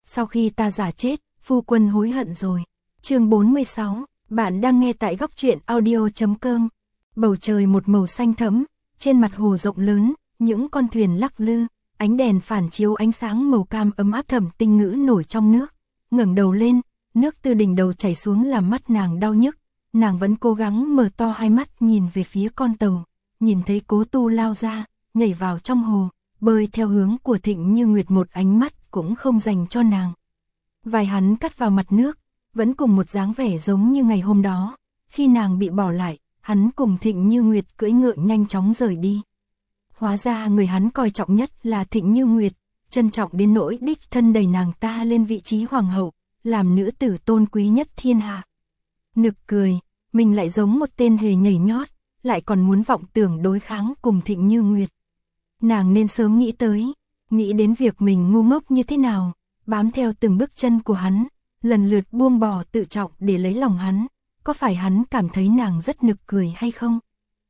sau khi ta giả chết, phu quân hối hận rồi. Chương 46, bạn đang nghe tại góc truyện audio.com. Bầu trời một màu xanh thẫm, trên mặt hồ rộng lớn, những con thuyền lắc lư, ánh đèn phản chiếu ánh sáng màu cam ấm áp. Thẩm Tinh Ngữ nổi trong nước, ngẩng đầu lên, nước từ đỉnh đầu chảy xuống làm mắt nàng đau nhức. Nàng vẫn cố gắng mở to hai mắt nhìn về phía con tàu, nhìn thấy Cố Tu lao ra, nhảy vào trong hồ, bơi theo hướng của Thịnh Như Nguyệt, một ánh mắt cũng không dành cho nàng. Vai hắn cắt vào mặt nước, vẫn cùng một dáng vẻ giống như ngày hôm đó, khi nàng bị bỏ lại, hắn cùng Thịnh Như Nguyệt cưỡi ngựa nhanh chóng rời đi. Hóa ra người hắn coi trọng nhất là Thịnh Như Nguyệt, trân trọng đến nỗi đích thân đẩy nàng ta lên vị trí hoàng hậu, làm nữ tử tôn quý nhất thiên hạ. Nực cười, mình lại giống một tên hề nhảy nhót, lại còn muốn vọng tưởng đối kháng cùng Thịnh Như Nguyệt. Nàng nên sớm nghĩ đến việc mình ngu ngốc như thế nào, bám theo từng bước chân của hắn, lần lượt buông bỏ tự trọng để lấy lòng hắn. Có phải hắn cảm thấy nàng rất nực cười hay không?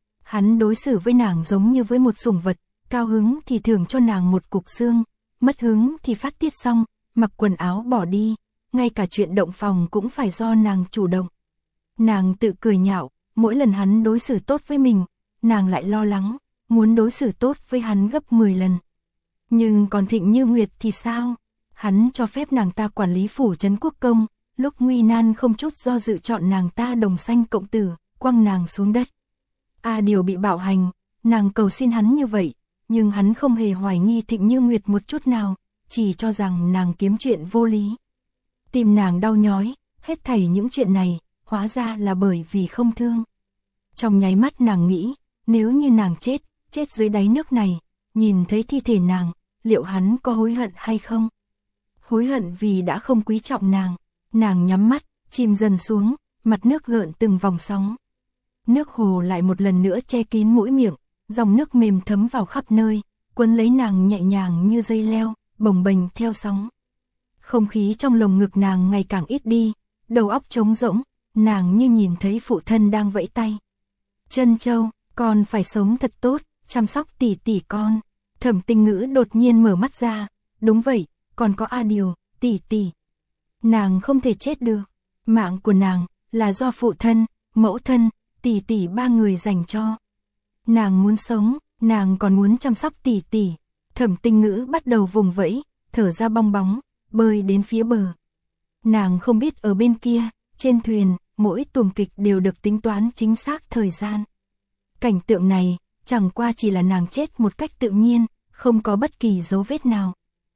Hắn đối xử với nàng giống như với một sủng vật, cao hứng thì thưởng cho nàng một cục xương, mất hứng thì phát tiết xong, mặc quần áo bỏ đi, ngay cả chuyện động phòng cũng phải do nàng chủ động. Nàng tự cười nhạo, mỗi lần hắn đối xử tốt với mình, nàng lại lo lắng, muốn đối xử tốt với hắn gấp 10 lần. Nhưng còn Thịnh Như Nguyệt thì sao? Hắn cho phép nàng ta quản lý phủ trấn quốc công, lúc nguy nan không chút do dự chọn nàng ta đồng sanh cộng tử, quăng nàng xuống đất. Điều bị bạo hành, nàng cầu xin hắn như vậy, nhưng hắn không hề hoài nghi Thịnh Như Nguyệt một chút nào, chỉ cho rằng nàng kiếm chuyện vô lý. Tim nàng đau nhói, hết thảy những chuyện này, hóa ra là bởi vì không thương. Trong nháy mắt nàng nghĩ, nếu như nàng chết dưới đáy nước này, nhìn thấy thi thể nàng, liệu hắn có hối hận hay không? Hối hận vì đã không quý trọng nàng. Nàng nhắm mắt, chìm dần xuống, mặt nước gợn từng vòng sóng. Nước hồ lại một lần nữa che kín mũi miệng, dòng nước mềm thấm vào khắp nơi, quấn lấy nàng nhẹ nhàng như dây leo, bồng bềnh theo sóng. Không khí trong lồng ngực nàng ngày càng ít đi, đầu óc trống rỗng, nàng như nhìn thấy phụ thân đang vẫy tay. Trân Châu, con phải sống thật tốt, chăm sóc tỷ tỷ con. Thẩm Tinh Ngữ đột nhiên mở mắt ra, đúng vậy, còn có Điều, tỷ tỷ. Nàng không thể chết được, mạng của nàng là do phụ thân, mẫu thân, tỷ tỷ ba người dành cho. Nàng muốn sống, nàng còn muốn chăm sóc tỷ tỷ. Thẩm Tinh Ngữ bắt đầu vùng vẫy, thở ra bong bóng, bơi đến phía bờ. Nàng không biết ở bên kia, trên thuyền, mỗi tuồng kịch đều được tính toán chính xác thời gian. Cảnh tượng này, chẳng qua chỉ là nàng chết một cách tự nhiên, không có bất kỳ dấu vết nào.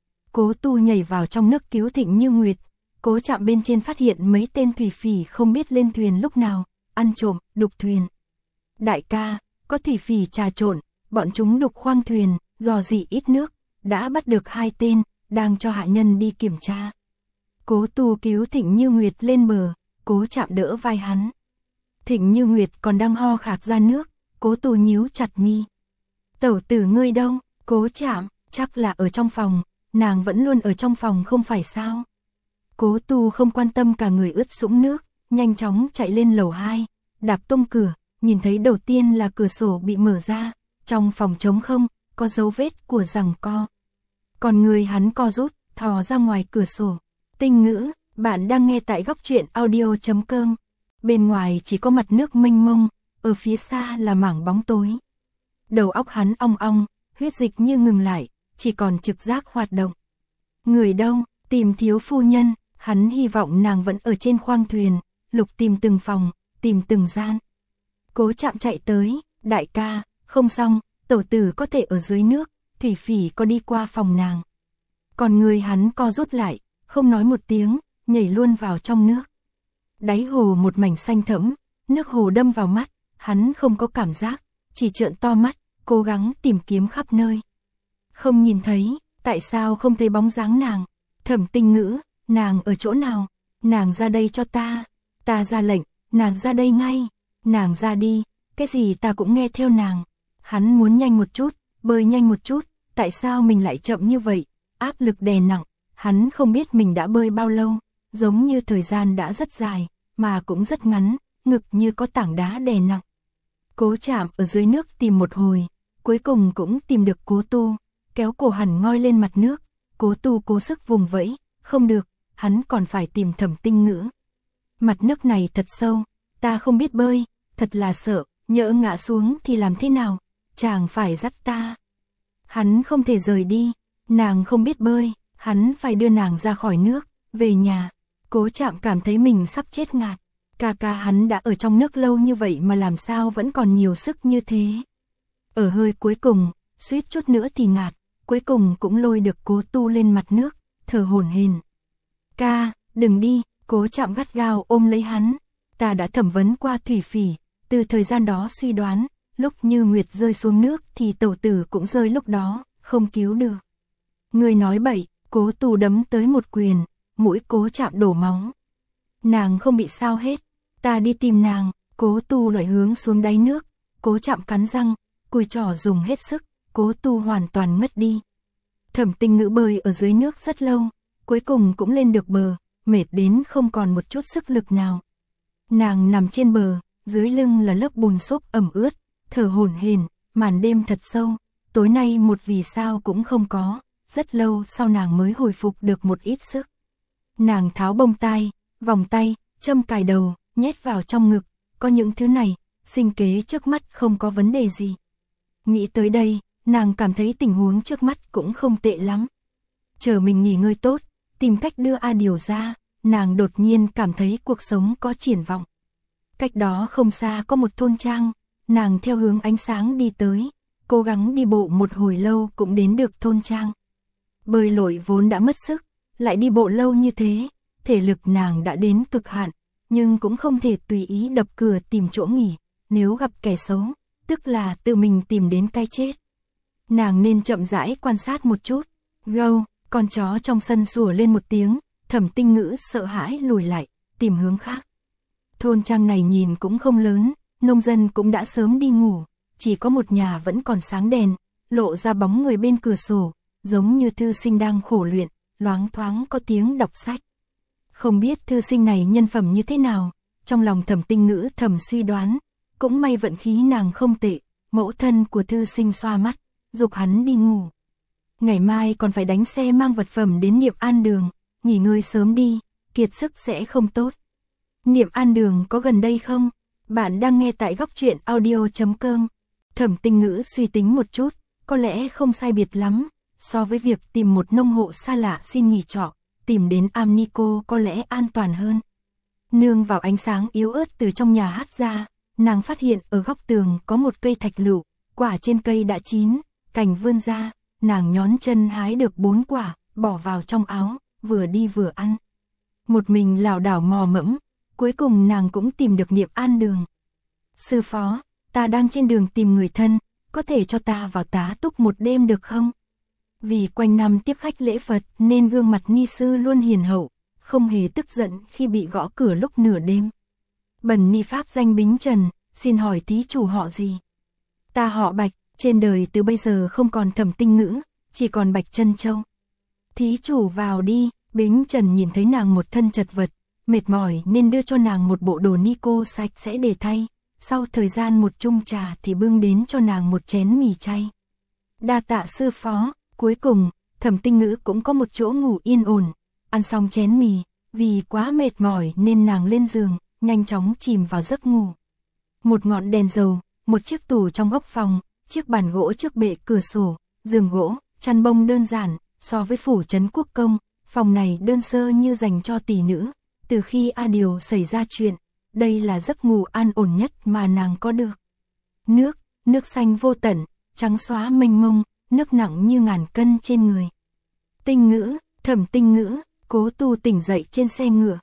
Cố Tu nhảy vào trong nước cứu Thịnh Như Nguyệt. Cố Trạm bên trên phát hiện mấy tên thủy phỉ không biết lên thuyền lúc nào, ăn trộm, đục thuyền. Đại ca, có thủy phỉ trà trộn, bọn chúng đục khoang thuyền, dò dỉ ít nước, đã bắt được 2 tên, đang cho hạ nhân đi kiểm tra. Cố Tu cứu Thịnh Như Nguyệt lên bờ, Cố Trạm đỡ vai hắn. Thịnh Như Nguyệt còn đang ho khạc ra nước, Cố Tu nhíu chặt mi. Tẩu tử ngươi đâu? Cố Trạm, chắc là ở trong phòng, nàng vẫn luôn ở trong phòng không phải sao? Cố Tu không quan tâm, cả người ướt sũng nước, nhanh chóng chạy lên lầu 2, đạp tung cửa, nhìn thấy đầu tiên là cửa sổ bị mở ra, trong phòng trống không, có dấu vết của giằng co. Còn người hắn co rút, thò ra ngoài cửa sổ. Tinh Ngữ, bạn đang nghe tại góc truyện audio.com. Bên ngoài chỉ có mặt nước mênh mông, ở phía xa là mảng bóng tối. Đầu óc hắn ong ong, huyết dịch như ngừng lại, chỉ còn trực giác hoạt động. Người đâu? Tìm thiếu phu nhân. Hắn hy vọng nàng vẫn ở trên khoang thuyền, lục tìm từng phòng, tìm từng gian. Cố Trạm chạy tới, đại ca, không xong, tẩu tử có thể ở dưới nước, thủy phỉ có đi qua phòng nàng. Còn người hắn co rút lại, không nói một tiếng, nhảy luôn vào trong nước. Đáy hồ một mảnh xanh thẫm, nước hồ đâm vào mắt, hắn không có cảm giác, chỉ trợn to mắt, cố gắng tìm kiếm khắp nơi. Không nhìn thấy, tại sao không thấy bóng dáng nàng? Thẩm Tinh Ngữ, nàng ở chỗ nào? Nàng ra đây cho ta. Ta ra lệnh, nàng ra đây ngay. Nàng ra đi, cái gì ta cũng nghe theo nàng. Hắn muốn nhanh một chút, bơi nhanh một chút, tại sao mình lại chậm như vậy? Áp lực đè nặng, hắn không biết mình đã bơi bao lâu, giống như thời gian đã rất dài, mà cũng rất ngắn, ngực như có tảng đá đè nặng. Cố Trạm ở dưới nước tìm một hồi, cuối cùng cũng tìm được Cố Tu, kéo cổ hẳn ngoi lên mặt nước. Cố Tu cố sức vùng vẫy, không được, hắn còn phải tìm Thẩm Tinh Ngữ. Mặt nước này thật sâu, ta không biết bơi, thật là sợ, nhỡ ngã xuống thì làm thế nào, chàng phải dắt ta. Hắn không thể rời đi, nàng không biết bơi, hắn phải đưa nàng ra khỏi nước, về nhà. Cố Trạm cảm thấy mình sắp chết ngạt, ca ca hắn đã ở trong nước lâu như vậy mà làm sao vẫn còn nhiều sức như thế. Ở hơi cuối cùng, suýt chút nữa thì ngạt, cuối cùng cũng lôi được Cố Tu lên mặt nước, thở hổn hển. Ca, đừng đi, Cố Trạm gắt gao ôm lấy hắn, ta đã thẩm vấn qua Thủy Phỉ, từ thời gian đó suy đoán, lúc Như Nguyệt rơi xuống nước thì tẩu tử cũng rơi lúc đó, không cứu được. Người nói bậy, Cố Tu đấm tới một quyền, mũi Cố Trạm đổ máu. Nàng không bị sao hết, ta đi tìm nàng. Cố Tu lại hướng xuống đáy nước, Cố Trạm cắn răng, cùi trỏ dùng hết sức, Cố Tu hoàn toàn mất đi. Thẩm Tinh Ngữ bơi ở dưới nước rất lâu, cuối cùng cũng lên được bờ, mệt đến không còn một chút sức lực nào. Nàng nằm trên bờ, dưới lưng là lớp bùn xốp ẩm ướt, thở hổn hển, màn đêm thật sâu, tối nay một vì sao cũng không có, rất lâu sau nàng mới hồi phục được một ít sức. Nàng tháo bông tai, vòng tay, châm cài đầu, nhét vào trong ngực, có những thứ này, sinh kế trước mắt không có vấn đề gì. Nghĩ tới đây, nàng cảm thấy tình huống trước mắt cũng không tệ lắm. Chờ mình nghỉ ngơi tốt, tìm cách đưa A Điều ra, nàng đột nhiên cảm thấy cuộc sống có triển vọng. Cách đó không xa có một thôn trang, nàng theo hướng ánh sáng đi tới, cố gắng đi bộ một hồi lâu cũng đến được thôn trang. Bơi lội vốn đã mất sức, lại đi bộ lâu như thế, thể lực nàng đã đến cực hạn, nhưng cũng không thể tùy ý đập cửa tìm chỗ nghỉ, nếu gặp kẻ xấu, tức là tự mình tìm đến cái chết. Nàng nên chậm rãi quan sát một chút. Gâu, con chó trong sân sủa lên một tiếng, Thẩm Tinh Ngữ sợ hãi lùi lại, tìm hướng khác. Thôn trang này nhìn cũng không lớn, nông dân cũng đã sớm đi ngủ, chỉ có một nhà vẫn còn sáng đèn, lộ ra bóng người bên cửa sổ, giống như thư sinh đang khổ luyện, loáng thoáng có tiếng đọc sách. Không biết thư sinh này nhân phẩm như thế nào, trong lòng Thẩm Tinh Ngữ thầm suy đoán, cũng may vận khí nàng không tệ, mẫu thân của thư sinh xoa mắt, giục hắn đi ngủ. Ngày mai còn phải đánh xe mang vật phẩm đến Niệm An Đường, nghỉ ngơi sớm đi, kiệt sức sẽ không tốt. Niệm An Đường có gần đây không? Bạn đang nghe tại góc truyện audio.com. Thẩm Tinh Ngữ suy tính một chút, có lẽ không sai biệt lắm, so với việc tìm một nông hộ xa lạ xin nghỉ trọ, tìm đến Amnico có lẽ an toàn hơn. Nương vào ánh sáng yếu ớt từ trong nhà hắt ra, nàng phát hiện ở góc tường có một cây thạch lựu, quả trên cây đã chín, cành vươn ra, nàng nhón chân hái được 4 quả, bỏ vào trong áo, vừa đi vừa ăn. Một mình lảo đảo mò mẫm, cuối cùng nàng cũng tìm được Niệm An Đường. Sư phó, ta đang trên đường tìm người thân, có thể cho ta vào tá túc một đêm được không? Vì quanh năm tiếp khách lễ Phật nên gương mặt ni sư luôn hiền hậu, không hề tức giận khi bị gõ cửa lúc nửa đêm. Bần ni pháp danh Bính Trần, xin hỏi thí chủ họ gì? Ta họ Bạch, trên đời từ bây giờ không còn Thẩm Tinh Ngữ, chỉ còn Bạch Trân Châu. Thí chủ vào đi. Bính Trần nhìn thấy nàng một thân chật vật, mệt mỏi nên đưa cho nàng một bộ đồ ni cô sạch sẽ để thay, sau thời gian một chung trà thì bưng đến cho nàng một chén mì chay. Đa tạ sư phó. Cuối cùng, Thẩm Tinh Ngữ cũng có một chỗ ngủ yên ổn, ăn xong chén mì, vì quá mệt mỏi nên nàng lên giường, nhanh chóng chìm vào giấc ngủ. Một ngọn đèn dầu, một chiếc tủ trong góc phòng, chiếc bàn gỗ trước bệ cửa sổ, giường gỗ, chăn bông đơn giản, so với phủ trấn quốc công, phòng này đơn sơ như dành cho tỷ nữ. Từ khi A Điều xảy ra chuyện, đây là giấc ngủ an ổn nhất mà nàng có được. Nước xanh vô tận, trắng xóa mênh mông, nước nặng như ngàn cân trên người. Tinh Ngữ, Thẩm Tinh Ngữ, Cố Tu tỉnh dậy trên xe ngựa.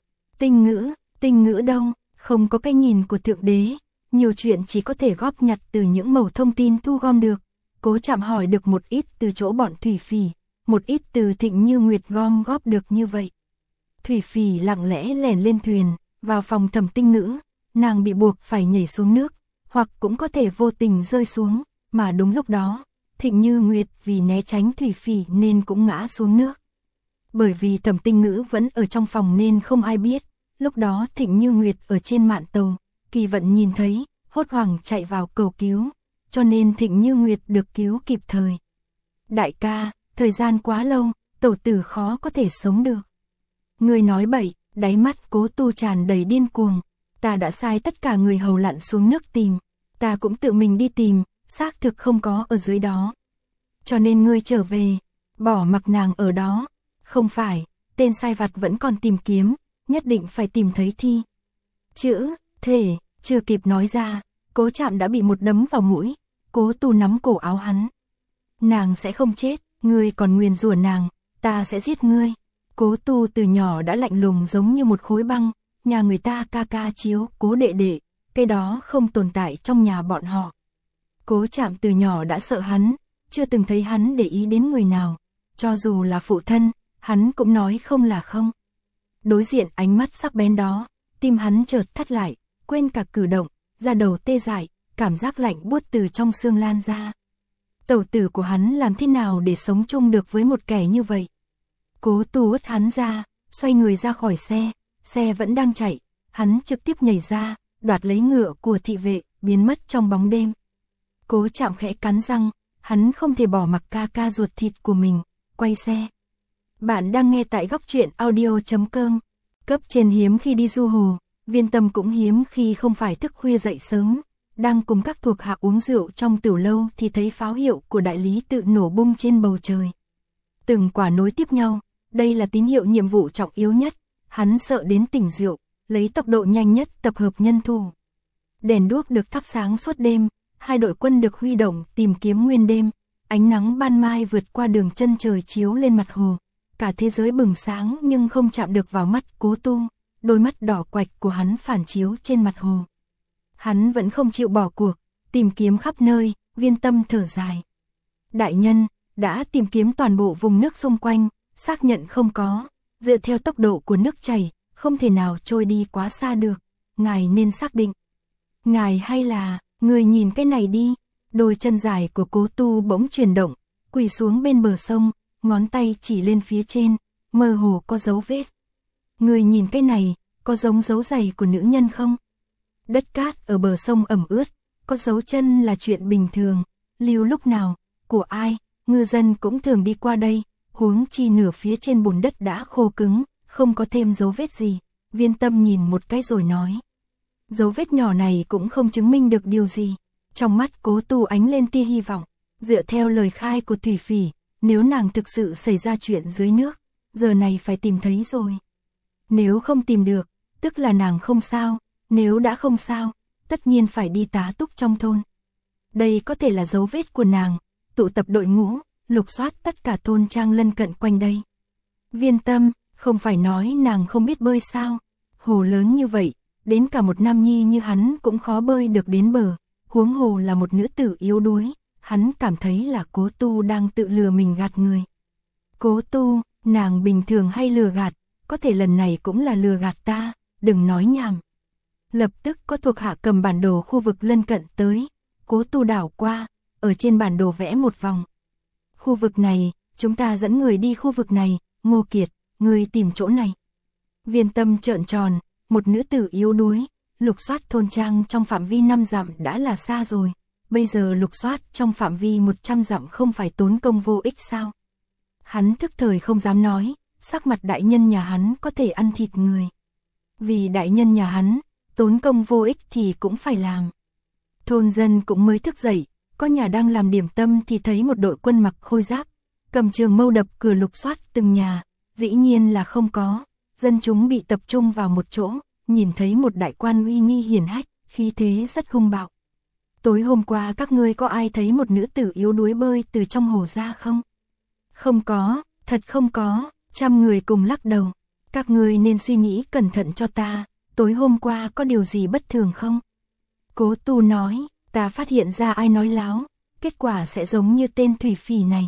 Tinh Ngữ đâu? Không có cái nhìn của Thượng Đế, nhiều chuyện chỉ có thể góp nhặt từ những mẩu thông tin thu gom được. Cố Trạm hỏi được một ít từ chỗ bọn Thủy Phỉ, một ít từ Thịnh Như Nguyệt gom góp được như vậy. Thủy Phỉ lặng lẽ lẻn lên thuyền, vào phòng Thẩm Tinh Ngữ, nàng bị buộc phải nhảy xuống nước, hoặc cũng có thể vô tình rơi xuống, mà đúng lúc đó, Thịnh Như Nguyệt vì né tránh Thủy Phỉ nên cũng ngã xuống nước. Bởi vì Thẩm Tinh Ngữ vẫn ở trong phòng nên không ai biết, lúc đó Thịnh Như Nguyệt ở trên mạn tàu, Kỳ Vận nhìn thấy, hốt hoảng chạy vào cầu cứu, cho nên Thịnh Như Nguyệt được cứu kịp thời. Đại ca, thời gian quá lâu, tẩu tử khó có thể sống được. Ngươi nói bậy, đáy mắt Cố Tu tràn đầy điên cuồng. Ta đã sai tất cả người hầu lặn xuống nước tìm. Ta cũng tự mình đi tìm, xác thực không có ở dưới đó. Cho nên ngươi trở về, bỏ mặc nàng ở đó. Không phải, tên sai vặt vẫn còn tìm kiếm, nhất định phải tìm thấy thi. Chữ, thể, chưa kịp nói ra, Cố Trạm đã bị một đấm vào mũi. Cố Tu nắm cổ áo hắn. Nàng sẽ không chết, ngươi còn nguyền rủa nàng, ta sẽ giết ngươi. Cố Tu từ nhỏ đã lạnh lùng giống như một khối băng, nhà người ta ca ca chiếu Cố đệ đệ, cái đó không tồn tại trong nhà bọn họ. Cố Trạm từ nhỏ đã sợ hắn, chưa từng thấy hắn để ý đến người nào, cho dù là phụ thân, hắn cũng nói không là không. Đối diện ánh mắt sắc bén đó, tim hắn chợt thắt lại, quên cả cử động, da đầu tê dại, cảm giác lạnh buốt từ trong xương lan ra. Tẩu tử của hắn làm thế nào để sống chung được với một kẻ như vậy? Cố Tu ứt hắn ra, xoay người ra khỏi xe, xe vẫn đang chạy, hắn trực tiếp nhảy ra, đoạt lấy ngựa của thị vệ, biến mất trong bóng đêm. Cố Trạm khẽ cắn răng, hắn không thể bỏ mặc ca ca ruột thịt của mình, quay xe. Bạn đang nghe tại góc truyện audio.com. Cấp trên hiếm khi đi du hồ, Viên Tâm cũng hiếm khi không phải thức khuya dậy sớm. Đang cùng các thuộc hạ uống rượu trong tiểu lâu thì thấy pháo hiệu của đại lý tự nổ bung trên bầu trời. Từng quả nối tiếp nhau, đây là tín hiệu nhiệm vụ trọng yếu nhất, hắn sợ đến tỉnh rượu, lấy tốc độ nhanh nhất tập hợp nhân thủ. Đèn đuốc được thắp sáng suốt đêm, hai đội quân được huy động tìm kiếm nguyên đêm, ánh nắng ban mai vượt qua đường chân trời chiếu lên mặt hồ, cả thế giới bừng sáng nhưng không chạm được vào mắt Cố Tu, đôi mắt đỏ quạch của hắn phản chiếu trên mặt hồ. Hắn vẫn không chịu bỏ cuộc, tìm kiếm khắp nơi, Viên Tâm thở dài. Đại nhân, đã tìm kiếm toàn bộ vùng nước xung quanh, xác nhận không có, dựa theo tốc độ của nước chảy, không thể nào trôi đi quá xa được, ngài nên xác định. Ngài hay là, người nhìn cái này đi, đôi chân dài của Cố Tu bỗng chuyển động, quỳ xuống bên bờ sông, ngón tay chỉ lên phía trên, mơ hồ có dấu vết. Người nhìn cái này, có giống dấu giày của nữ nhân không? Đất cát ở bờ sông ẩm ướt, có dấu chân là chuyện bình thường, lưu lúc nào, của ai, ngư dân cũng thường đi qua đây, huống chi nửa phía trên bùn đất đã khô cứng, không có thêm dấu vết gì. Viên Tâm nhìn một cái rồi nói. Dấu vết nhỏ này cũng không chứng minh được điều gì. Trong mắt Cố Tu ánh lên tia hy vọng, dựa theo lời khai của Thủy Phỉ, nếu nàng thực sự xảy ra chuyện dưới nước, giờ này phải tìm thấy rồi. Nếu không tìm được, tức là nàng không sao, nếu đã không sao, tất nhiên phải đi tá túc trong thôn. Đây có thể là dấu vết của nàng, tụ tập đội ngũ, lục soát tất cả thôn trang lân cận quanh đây. Viên Tâm, không phải nói nàng không biết bơi sao, hồ lớn như vậy, đến cả một nam nhi như hắn cũng khó bơi được đến bờ, huống hồ là một nữ tử yếu đuối, hắn cảm thấy là Cố Tu đang tự lừa mình gạt người. Cố Tu, nàng bình thường hay lừa gạt, có thể lần này cũng là lừa gạt ta, đừng nói nhảm. Lập tức có thuộc hạ cầm bản đồ khu vực lân cận tới, Cố Tu đảo qua, ở trên bản đồ vẽ một vòng. Khu vực này, chúng ta dẫn người đi khu vực này, Ngô Kiệt, người tìm chỗ này. Viên Tâm trợn tròn, một nữ tử yếu đuối, lục soát thôn trang trong phạm vi 5 dặm đã là xa rồi, bây giờ lục soát trong phạm vi 100 dặm không phải tốn công vô ích sao? Hắn thức thời không dám nói, sắc mặt đại nhân nhà hắn có thể ăn thịt người. Vì đại nhân nhà hắn, tốn công vô ích thì cũng phải làm. Thôn dân cũng mới thức dậy, có nhà đang làm điểm tâm thì thấy một đội quân mặc khôi giáp, cầm trường mâu đập cửa lục soát từng nhà, dĩ nhiên là không có. Dân chúng bị tập trung vào một chỗ, nhìn thấy một đại quan uy nghi hiển hách, khí thế rất hung bạo. Tối hôm qua các ngươi có ai thấy một nữ tử yếu đuối bơi từ trong hồ ra không? Không có, thật không có, 100 người cùng lắc đầu. Các ngươi nên suy nghĩ cẩn thận cho ta, tối hôm qua có điều gì bất thường không? Cố Tu nói, ta phát hiện ra ai nói láo, kết quả sẽ giống như tên Thủy Phỉ này.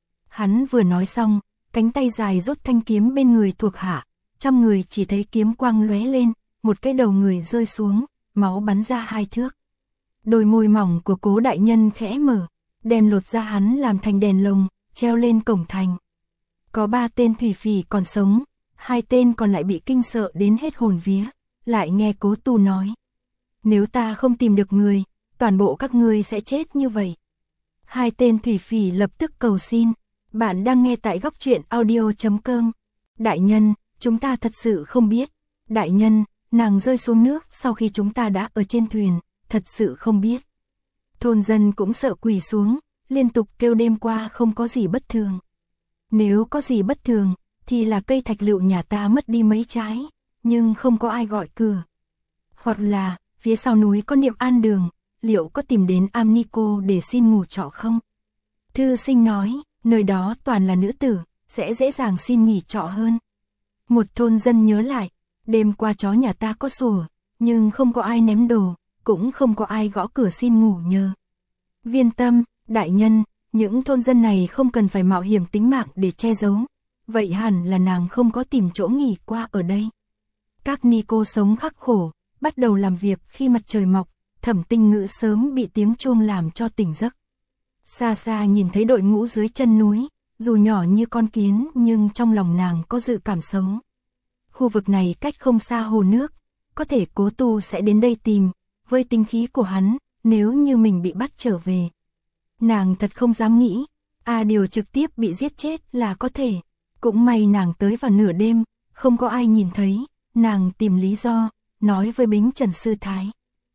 Hắn vừa nói xong, cánh tay dài rút thanh kiếm bên người thuộc hạ, 100 người chỉ thấy kiếm quang lóe lên, một cái đầu người rơi xuống, máu bắn ra 2 thước. Đôi môi mỏng của Cố đại nhân khẽ mở, đem lột ra hắn làm thành đèn lồng, treo lên cổng thành. Có 3 tên Thủy Phỉ còn sống, 2 tên còn lại bị kinh sợ đến hết hồn vía, lại nghe Cố Tu nói. Nếu ta không tìm được người, toàn bộ các ngươi sẽ chết như vậy. 2 tên Thủy Phỉ lập tức cầu xin, bạn đang nghe tại góc truyện audio.com. Đại nhân, chúng ta thật sự không biết. Đại nhân, nàng rơi xuống nước sau khi chúng ta đã ở trên thuyền, thật sự không biết. Thôn dân cũng sợ quỳ xuống, liên tục kêu đêm qua không có gì bất thường. Nếu có gì bất thường, thì là cây thạch lựu nhà ta mất đi mấy trái, nhưng không có ai gọi cửa. Hoặc là, phía sau núi có Niệm An Đường, liệu có tìm đến Am Ni Cô để xin ngủ trọ không? Thư sinh nói, nơi đó toàn là nữ tử, sẽ dễ dàng xin nghỉ trọ hơn. Một thôn dân nhớ lại, đêm qua chó nhà ta có sủa, nhưng không có ai ném đồ, cũng không có ai gõ cửa xin ngủ nhờ. Viên Tâm, đại nhân, những thôn dân này không cần phải mạo hiểm tính mạng để che giấu, vậy hẳn là nàng không có tìm chỗ nghỉ qua ở đây. Các ni cô sống khắc khổ, bắt đầu làm việc khi mặt trời mọc, Thẩm Tinh Ngữ sớm bị tiếng chuông làm cho tỉnh giấc. Xa xa nhìn thấy đội ngũ dưới chân núi, dù nhỏ như con kiến nhưng trong lòng nàng có dự cảm xấu. Khu vực này cách không xa hồ nước, có thể Cố Tu sẽ đến đây tìm, với tính khí của hắn, nếu như mình bị bắt trở về. Nàng thật không dám nghĩ, điều trực tiếp bị giết chết là có thể. Cũng may nàng tới vào nửa đêm, không có ai nhìn thấy, nàng tìm lý do, nói với Bính Trần Sư Thái.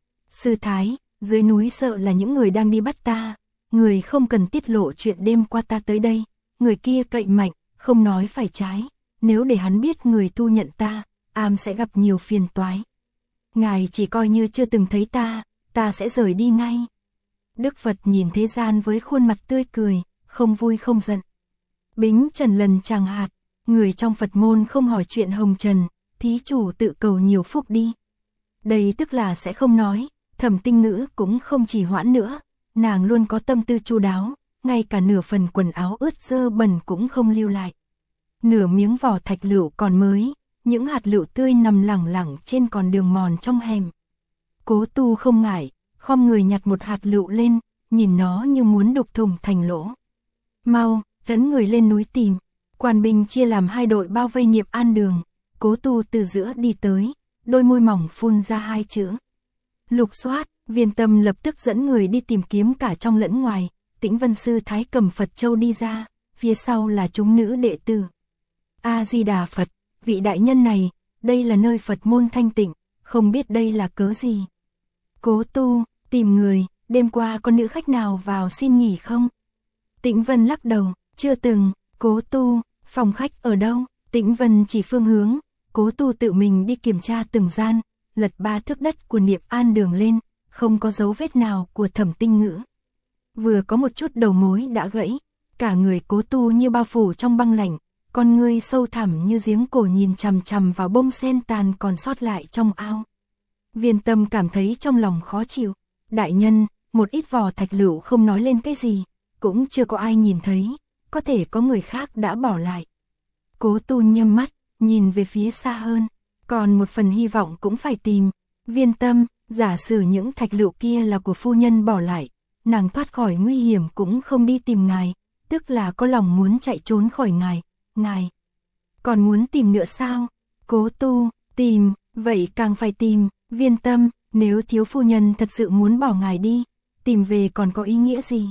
Sư Thái, dưới núi sợ là những người đang đi bắt ta, người không cần tiết lộ chuyện đêm qua ta tới đây, người kia cậy mạnh, không nói phải trái, nếu để hắn biết người thu nhận ta, sẽ gặp nhiều phiền toái. Ngài chỉ coi như chưa từng thấy ta sẽ rời đi ngay. Đức Phật nhìn thế gian với khuôn mặt tươi cười, không vui không giận. Bính Trần lần chàng hạt, người trong Phật môn không hỏi chuyện hồng trần, thí chủ tự cầu nhiều phúc đi. Đây tức là sẽ không nói, Thẩm Tinh Ngữ cũng không trì hoãn nữa, nàng luôn có tâm tư chu đáo, ngay cả nửa phần quần áo ướt dơ bẩn cũng không lưu lại. Nửa miếng vỏ thạch lựu còn mới, những hạt lựu tươi nằm lẳng lẳng trên con đường mòn trong hẻm. Cố Tu không ngại, khom người nhặt một hạt lựu lên, nhìn nó như muốn đục thủng thành lỗ. Mau, dẫn người lên núi tìm. Quan binh chia làm hai đội bao vây Niệm An Đường, Cố Tu từ giữa đi tới, đôi môi mỏng phun ra hai chữ. Lục soát, Viên Tâm lập tức dẫn người đi tìm kiếm cả trong lẫn ngoài, Tĩnh Vân Sư Thái cầm Phật Châu đi ra, phía sau là chúng nữ đệ tử. A-di-đà Phật, vị đại nhân này, đây là nơi Phật môn thanh tịnh, không biết đây là cớ gì. Cố Tu, tìm người, đêm qua có nữ khách nào vào xin nghỉ không? Tĩnh Vân lắc đầu, chưa từng. Cố Tu, phòng khách ở đâu? Tĩnh Vân chỉ phương hướng, Cố Tu tự mình đi kiểm tra từng gian, lật 3 thước đất của Niệm An Đường lên, không có dấu vết nào của Thẩm Tinh Ngữ. Vừa có một chút đầu mối đã gãy, cả người Cố Tu như bao phủ trong băng lạnh, con ngươi sâu thẳm như giếng cổ nhìn chằm chằm vào bông sen tàn còn sót lại trong ao. Viên Tâm cảm thấy trong lòng khó chịu, đại nhân, một ít vỏ thạch lựu không nói lên cái gì, cũng chưa có ai nhìn thấy, có thể có người khác đã bỏ lại. Cố Tu nhắm mắt, nhìn về phía xa hơn, còn một phần hy vọng cũng phải tìm. Viên Tâm, giả sử những thạch lựu kia là của phu nhân bỏ lại, nàng thoát khỏi nguy hiểm cũng không đi tìm ngài, tức là có lòng muốn chạy trốn khỏi ngài. Còn muốn tìm nữa sao? Cố Tu, tìm, vậy càng phải tìm. Viên Tâm, nếu thiếu phu nhân thật sự muốn bỏ ngài đi, tìm về còn có ý nghĩa gì?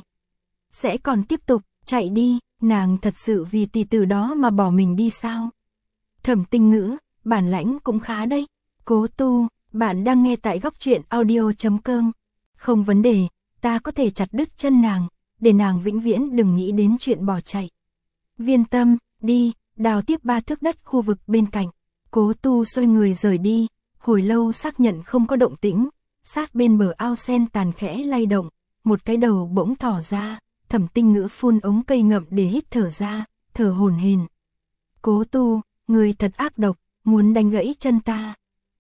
Sẽ còn tiếp tục chạy đi, nàng thật sự vì tỷ tử đó mà bỏ mình đi sao? Thẩm Tinh Ngữ, bản lãnh cũng khá đấy. Cố Tu, bạn đang nghe tại góc truyện audio.com. Không vấn đề, ta có thể chặt đứt chân nàng, để nàng vĩnh viễn đừng nghĩ đến chuyện bỏ chạy. Viên Tâm, đi, đào tiếp 3 thước đất khu vực bên cạnh. Cố Tu xoay người rời đi, hồi lâu xác nhận không có động tĩnh, sát bên bờ ao sen tàn khẽ lay động, một cái đầu bỗng thỏ ra, Thẩm Tinh Ngữ phun ống cây ngậm để hít thở ra, thở hổn hển. Cố Tu, người thật ác độc, muốn đánh gãy chân ta.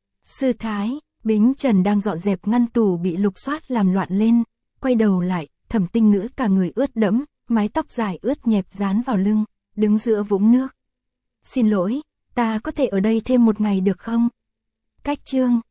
Sư Thái, Bính Trần đang dọn dẹp ngăn tủ bị lục soát làm loạn lên, quay đầu lại, Thẩm Tinh Ngữ cả người ướt đẫm, mái tóc dài ướt nhẹp dán vào lưng, đứng giữa vũng nước. Xin lỗi, ta có thể ở đây thêm một ngày được không? Cách chương